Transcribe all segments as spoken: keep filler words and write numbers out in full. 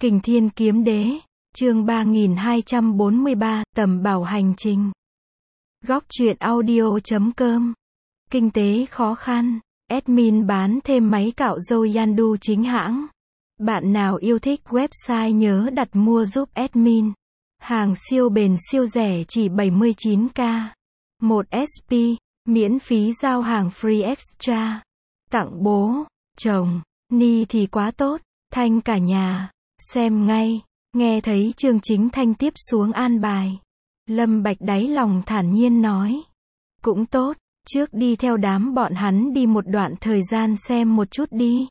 Kình Thiên Kiếm Đế, chương ba nghìn hai trăm bốn mươi ba, tầm bảo hành trình. Góc truyện audio chấm com. Kinh tế khó khăn, admin bán thêm máy cạo râu Yandu chính hãng. Bạn nào yêu thích website nhớ đặt mua giúp admin. Hàng siêu bền siêu rẻ chỉ bảy mươi chín k. một ét pê, miễn phí giao hàng free extra. Tặng bố, chồng, ni thì quá tốt, Thanh cả nhà. Xem ngay, nghe thấy Chương Chính Thanh tiếp xuống an bài. Lâm Bạch đáy lòng thản nhiên nói. Cũng tốt, trước đi theo đám bọn hắn đi một đoạn thời gian xem một chút đi.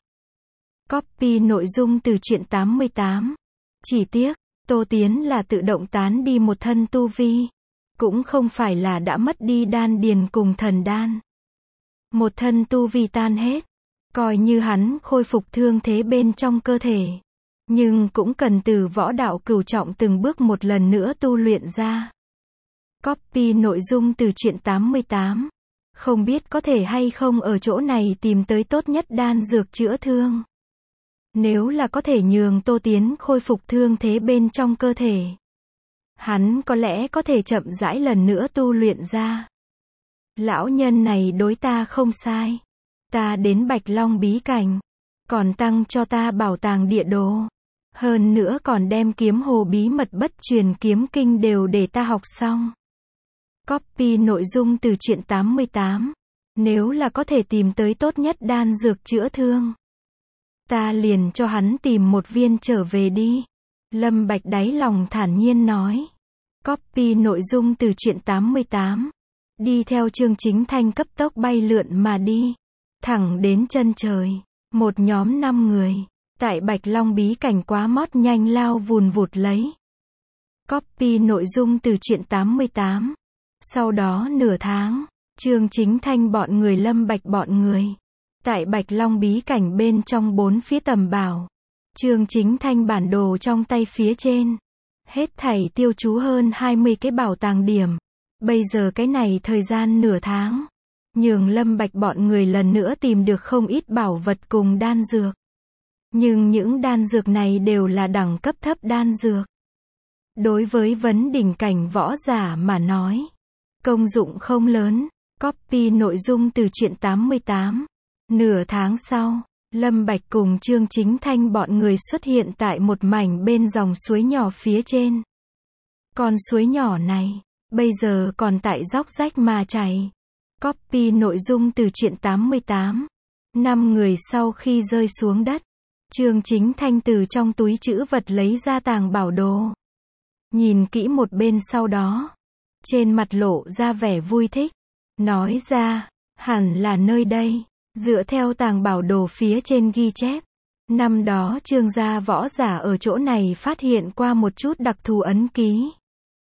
Copy nội dung từ truyện tám mươi tám. Chỉ tiếc, Tô Tiến là tự động tán đi một thân tu vi. Cũng không phải là đã mất đi đan điền cùng thần đan. Một thân tu vi tan hết. Coi như hắn khôi phục thương thế bên trong cơ thể. Nhưng cũng cần từ võ đạo cửu trọng từng bước một lần nữa tu luyện ra. Copy nội dung từ truyện tám mươi tám. Không biết có thể hay không ở chỗ này tìm tới tốt nhất đan dược chữa thương. Nếu là có thể nhường Tô Tiến khôi phục thương thế bên trong cơ thể. Hắn có lẽ có thể chậm rãi lần nữa tu luyện ra. Lão nhân này đối ta không sai. Ta đến Bạch Long bí cảnh. Còn tăng cho ta bảo tàng địa đồ. Hơn nữa còn đem kiếm hồ bí mật bất truyền kiếm kinh đều để ta học xong. Copy nội dung từ truyện tám mươi tám. Nếu là có thể tìm tới tốt nhất đan dược chữa thương. Ta liền cho hắn tìm một viên trở về đi. Lâm Bạch đáy lòng thản nhiên nói. Copy nội dung từ truyện tám mươi tám. Đi theo Chương Chính Thanh cấp tốc bay lượn mà đi. Thẳng đến chân trời. Một nhóm năm người. Tại Bạch Long bí cảnh quá mót nhanh lao vùn vụt lấy. Copy nội dung từ truyện tám mươi tám. Sau đó nửa tháng, Chương Chính Thanh bọn người Lâm Bạch bọn người. Tại Bạch Long bí cảnh bên trong bốn phía tầm bảo. Chương Chính Thanh bản đồ trong tay phía trên. Hết thảy tiêu chú hơn hai mươi cái bảo tàng điểm. Bây giờ cái này thời gian nửa tháng. Nhường Lâm Bạch bọn người lần nữa tìm được không ít bảo vật cùng đan dược. Nhưng những đan dược này đều là đẳng cấp thấp đan dược. Đối với vấn đỉnh cảnh võ giả mà nói. Công dụng không lớn. Copy nội dung từ truyện tám mươi tám. Nửa tháng sau, Lâm Bạch cùng Chương Chính Thanh bọn người xuất hiện tại một mảnh bên dòng suối nhỏ phía trên. Con suối nhỏ này, bây giờ còn tại dốc rách mà chảy. Copy nội dung từ truyện tám mươi tám. Năm người sau khi rơi xuống đất. Chương Chính Thanh từ trong túi trữ vật lấy ra tàng bảo đồ. Nhìn kỹ một bên sau đó. Trên mặt lộ ra vẻ vui thích. Nói ra, hẳn là nơi đây. Dựa theo tàng bảo đồ phía trên ghi chép. Năm đó Trương gia võ giả ở chỗ này phát hiện qua một chút đặc thù ấn ký.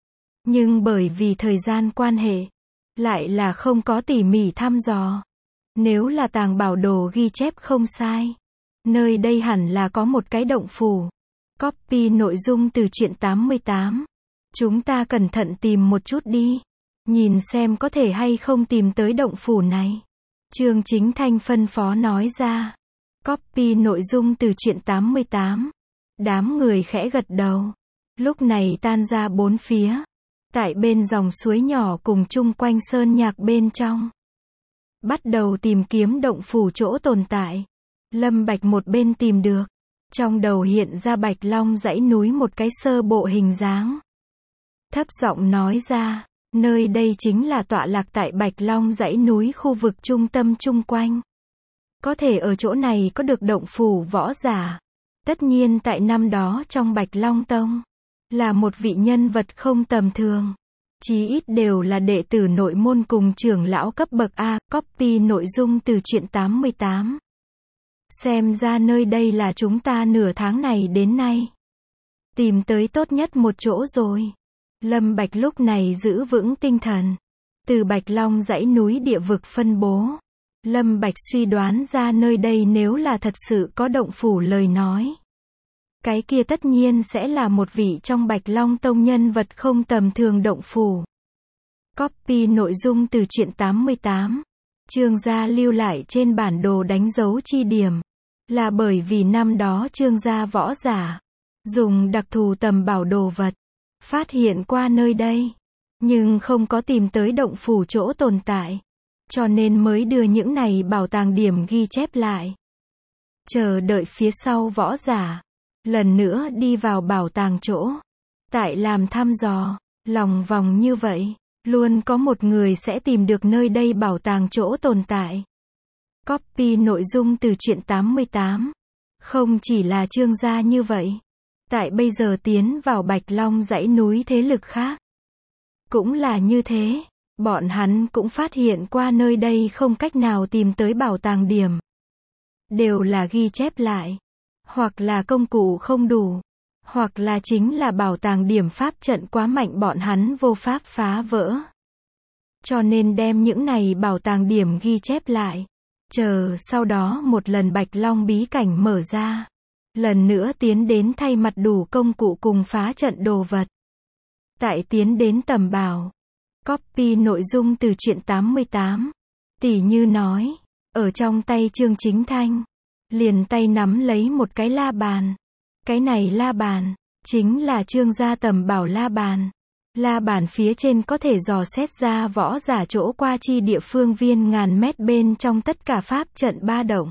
Nhưng bởi vì thời gian quan hệ. Lại là không có tỉ mỉ thăm dò. Nếu là tàng bảo đồ ghi chép không sai. Nơi đây hẳn là có một cái động phủ. Copy nội dung từ truyện tám mươi tám. Chúng ta cẩn thận tìm một chút đi. Nhìn xem có thể hay không tìm tới động phủ này. Chương Chính Thanh phân phó nói ra. Copy nội dung từ truyện tám mươi tám. Đám người khẽ gật đầu. Lúc này tan ra bốn phía. Tại bên dòng suối nhỏ cùng chung quanh sơn nhạc bên trong. Bắt đầu tìm kiếm động phủ chỗ tồn tại. Lâm Bạch một bên tìm được. Trong đầu hiện ra Bạch Long dãy núi một cái sơ bộ hình dáng. Thấp giọng nói ra. Nơi đây chính là tọa lạc tại Bạch Long dãy núi khu vực trung tâm chung quanh. Có thể ở chỗ này có được động phủ võ giả. Tất nhiên tại năm đó trong Bạch Long Tông. Là một vị nhân vật không tầm thường. Chí ít đều là đệ tử nội môn cùng trưởng lão cấp bậc A. Copy nội dung từ truyện tám mươi tám. Xem ra nơi đây là chúng ta nửa tháng này đến nay. Tìm tới tốt nhất một chỗ rồi. Lâm Bạch lúc này giữ vững tinh thần. Từ Bạch Long dãy núi địa vực phân bố. Lâm Bạch suy đoán ra nơi đây nếu là thật sự có động phủ lời nói. Cái kia tất nhiên sẽ là một vị trong Bạch Long Tông nhân vật không tầm thường động phủ. Copy nội dung từ truyện tám mươi tám. Trương gia lưu lại trên bản đồ đánh dấu chi điểm. Là bởi vì năm đó Trương gia võ giả. dùng đặc thù tầm bảo đồ vật, phát hiện qua nơi đây, nhưng không có tìm tới động phủ chỗ tồn tại, cho nên mới đưa những này bảo tàng điểm ghi chép lại. Chờ đợi phía sau võ giả, lần nữa đi vào bảo tàng chỗ, tại làm thăm dò, lòng vòng như vậy, luôn có một người sẽ tìm được nơi đây bảo tàng chỗ tồn tại. Copy nội dung từ truyện tám mươi tám. Không chỉ là Trương gia như vậy, tại bây giờ tiến vào Bạch Long dãy núi thế lực khác, cũng là như thế, bọn hắn cũng phát hiện qua nơi đây không cách nào tìm tới bảo tàng điểm. Đều là ghi chép lại, hoặc là công cụ không đủ, hoặc là chính là bảo tàng điểm pháp trận quá mạnh bọn hắn vô pháp phá vỡ. Cho nên đem những này bảo tàng điểm ghi chép lại, chờ sau đó một lần Bạch Long bí cảnh mở ra, lần nữa tiến đến thay mặt đủ công cụ cùng phá trận đồ vật. Tại tiến đến tầm bảo, copy nội dung từ truyện tám mươi tám, tỉ như nói, ở trong tay Trương Chính Thanh, liền tay nắm lấy một cái la bàn. Cái này la bàn, chính là Trương gia tầm bảo la bàn. La bàn phía trên có thể dò xét ra võ giả chỗ qua chi địa phương viên ngàn mét bên trong tất cả pháp trận ba động.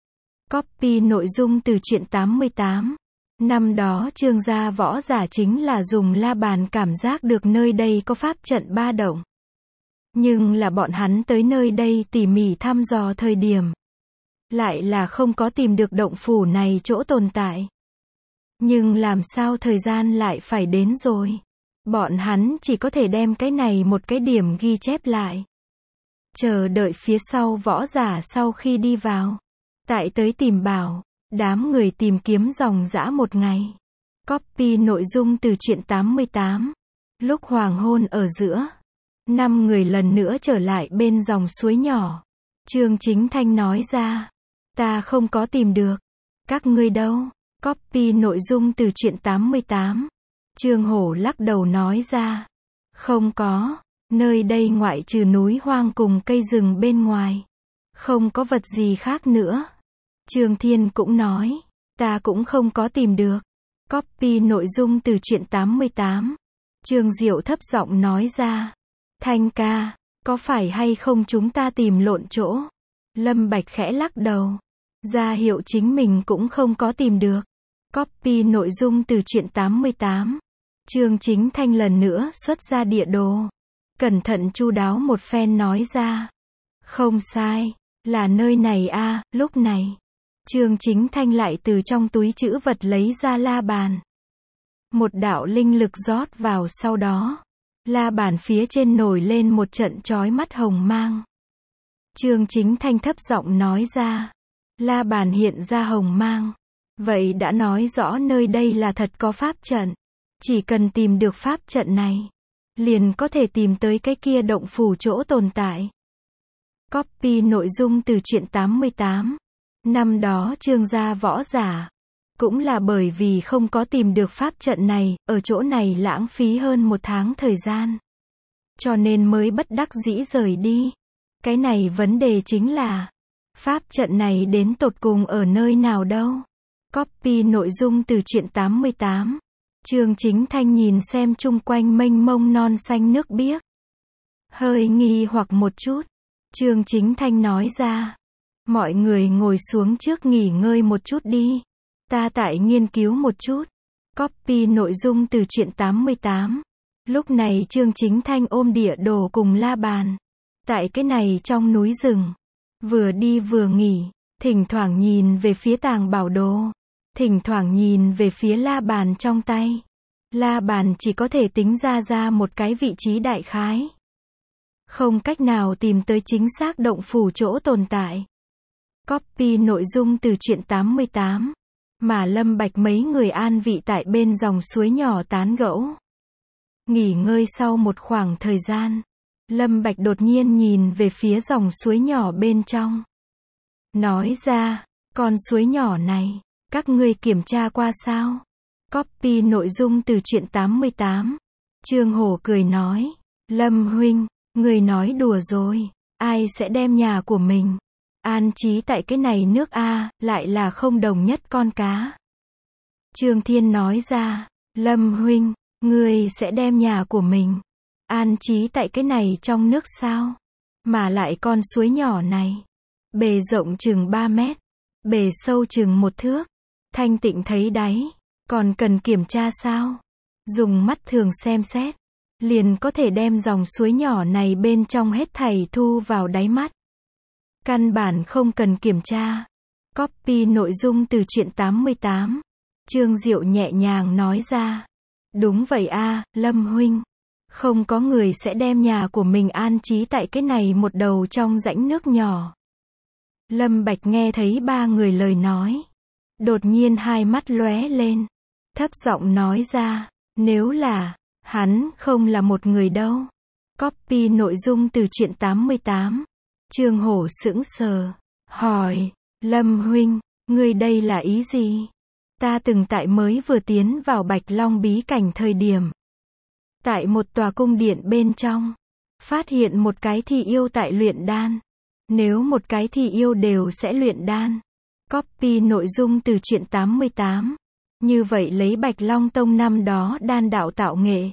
Copy nội dung từ truyện tám mươi tám. Năm đó Trương gia võ giả chính là dùng la bàn cảm giác được nơi đây có pháp trận ba động. Nhưng là bọn hắn tới nơi đây tỉ mỉ thăm dò thời điểm, lại là không có tìm được động phủ này chỗ tồn tại. Nhưng làm sao thời gian lại phải đến rồi. Bọn hắn chỉ có thể đem cái này một cái điểm ghi chép lại. Chờ đợi phía sau võ giả sau khi đi vào. Tại tới tìm bảo, đám người tìm kiếm dòng dã một ngày. Copy nội dung từ truyện tám mươi tám. Lúc hoàng hôn ở giữa, năm người lần nữa trở lại bên dòng suối nhỏ. Trương Chính Thanh nói ra, ta không có tìm được. Các ngươi đâu? Copy nội dung từ truyện tám mươi tám. Trương Hổ lắc đầu nói ra, không có, nơi đây ngoại trừ núi hoang cùng cây rừng bên ngoài, không có vật gì khác nữa. Trương Thiên cũng nói, ta cũng không có tìm được. Copy nội dung từ truyện tám mươi tám. Trương Diệu thấp giọng nói ra, Thanh ca, có phải hay không chúng ta tìm lộn chỗ? Lâm Bạch khẽ lắc đầu, ra hiệu chính mình cũng không có tìm được. Copy nội dung từ truyện tám mươi tám. Trương Chính Thanh lần nữa xuất ra địa đồ, cẩn thận chu đáo một phen nói ra, không sai, là nơi này a. À. Lúc này, Trương Chính Thanh lại từ trong túi trữ vật lấy ra la bàn. Một đạo linh lực rót vào, sau đó, la bàn phía trên nổi lên một trận chói mắt hồng mang. Trương Chính Thanh thấp giọng nói ra, la bàn hiện ra hồng mang, vậy đã nói rõ nơi đây là thật có pháp trận. Chỉ cần tìm được pháp trận này, liền có thể tìm tới cái kia động phủ chỗ tồn tại. Copy nội dung từ truyện tám mươi tám. Năm đó Trương gia võ giả, cũng là bởi vì không có tìm được pháp trận này, ở chỗ này lãng phí hơn một tháng thời gian. Cho nên mới bất đắc dĩ rời đi. Cái này vấn đề chính là, pháp trận này đến tột cùng ở nơi nào đâu. Copy nội dung từ truyện tám mươi tám. Trương Chính Thanh nhìn xem chung quanh mênh mông non xanh nước biếc, hơi nghi hoặc một chút. Trương Chính Thanh nói ra, mọi người ngồi xuống trước nghỉ ngơi một chút đi, ta tại nghiên cứu một chút. Copy nội dung từ truyện tám mươi tám. Lúc này Trương Chính Thanh ôm địa đồ cùng la bàn, tại cái này trong núi rừng, vừa đi vừa nghỉ, thỉnh thoảng nhìn về phía tàng bảo đồ, thỉnh thoảng nhìn về phía la bàn trong tay. La bàn chỉ có thể tính ra ra một cái vị trí đại khái, không cách nào tìm tới chính xác động phủ chỗ tồn tại. Copy nội dung từ truyện tám mươi tám. Mà Lâm Bạch mấy người an vị tại bên dòng suối nhỏ tán gẫu. Nghỉ ngơi sau một khoảng thời gian, Lâm Bạch đột nhiên nhìn về phía dòng suối nhỏ bên trong. Nói ra, con suối nhỏ này, các ngươi kiểm tra qua sao? Copy nội dung từ truyện tám mươi tám. Trương Hổ cười nói, Lâm huynh, người nói đùa rồi, ai sẽ đem nhà của mình an trí tại cái này nước a, lại là không đồng nhất con cá. Trương Thiên nói ra, Lâm huynh, ngươi sẽ đem nhà của mình an trí tại cái này trong nước sao? Mà lại con suối nhỏ này, bề rộng chừng ba mét, bề sâu chừng một thước, thanh tịnh thấy đáy, còn cần kiểm tra sao? Dùng mắt thường xem xét, liền có thể đem dòng suối nhỏ này bên trong hết thảy thu vào đáy mắt. Căn bản không cần kiểm tra. Copy nội dung từ truyện tám mươi tám. Trương Diệu nhẹ nhàng nói ra. Đúng vậy a, Lâm huynh. Không có người sẽ đem nhà của mình an trí tại cái này một đầu trong rãnh nước nhỏ. Lâm Bạch nghe thấy ba người lời nói. Đột nhiên hai mắt lóe lên. Thấp giọng nói ra. Nếu là, hắn không là một người đâu. Copy nội dung từ truyện tám mươi tám. Trương Hổ sững sờ. Hỏi. Lâm huynh, ngươi đây là ý gì? Ta từng tại mới vừa tiến vào Bạch Long bí cảnh thời điểm. Tại một tòa cung điện bên trong. Phát hiện một cái thi yêu tại luyện đan. Nếu một cái thi yêu đều sẽ luyện đan. Copy nội dung từ truyện tám mươi tám. Như vậy lấy Bạch Long Tông năm đó đan đạo tạo nghệ.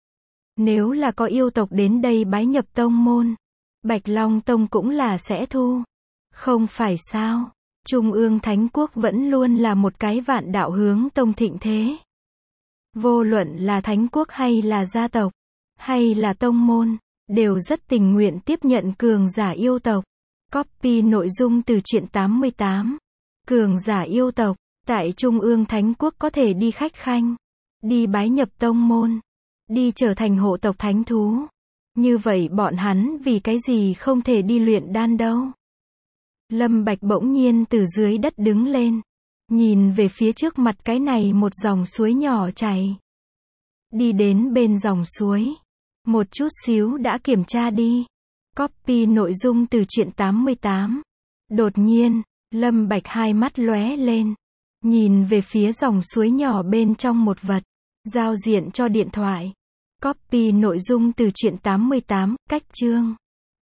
Nếu là có yêu tộc đến đây bái nhập tông môn. Bạch Long Tông cũng là sẽ thu. Không phải sao? Trung ương Thánh Quốc vẫn luôn là một cái vạn đạo hướng tông thịnh thế. Vô luận là Thánh Quốc hay là gia tộc, hay là tông môn, đều rất tình nguyện tiếp nhận cường giả yêu tộc. Copy nội dung từ truyện tám mươi tám. Cường giả yêu tộc, tại Trung ương Thánh Quốc có thể đi khách khanh, đi bái nhập tông môn, đi trở thành hộ tộc thánh thú. Như vậy bọn hắn vì cái gì không thể đi luyện đan đâu? Lâm Bạch bỗng nhiên từ dưới đất đứng lên, nhìn về phía trước mặt cái này một dòng suối nhỏ chảy. Đi đến bên dòng suối, một chút xíu đã kiểm tra đi. Copy nội dung từ truyện tám mươi tám. Đột nhiên, Lâm Bạch hai mắt lóe lên, nhìn về phía dòng suối nhỏ bên trong một vật, giao diện cho điện thoại. Copy nội dung từ truyện tám mươi tám, cách chương.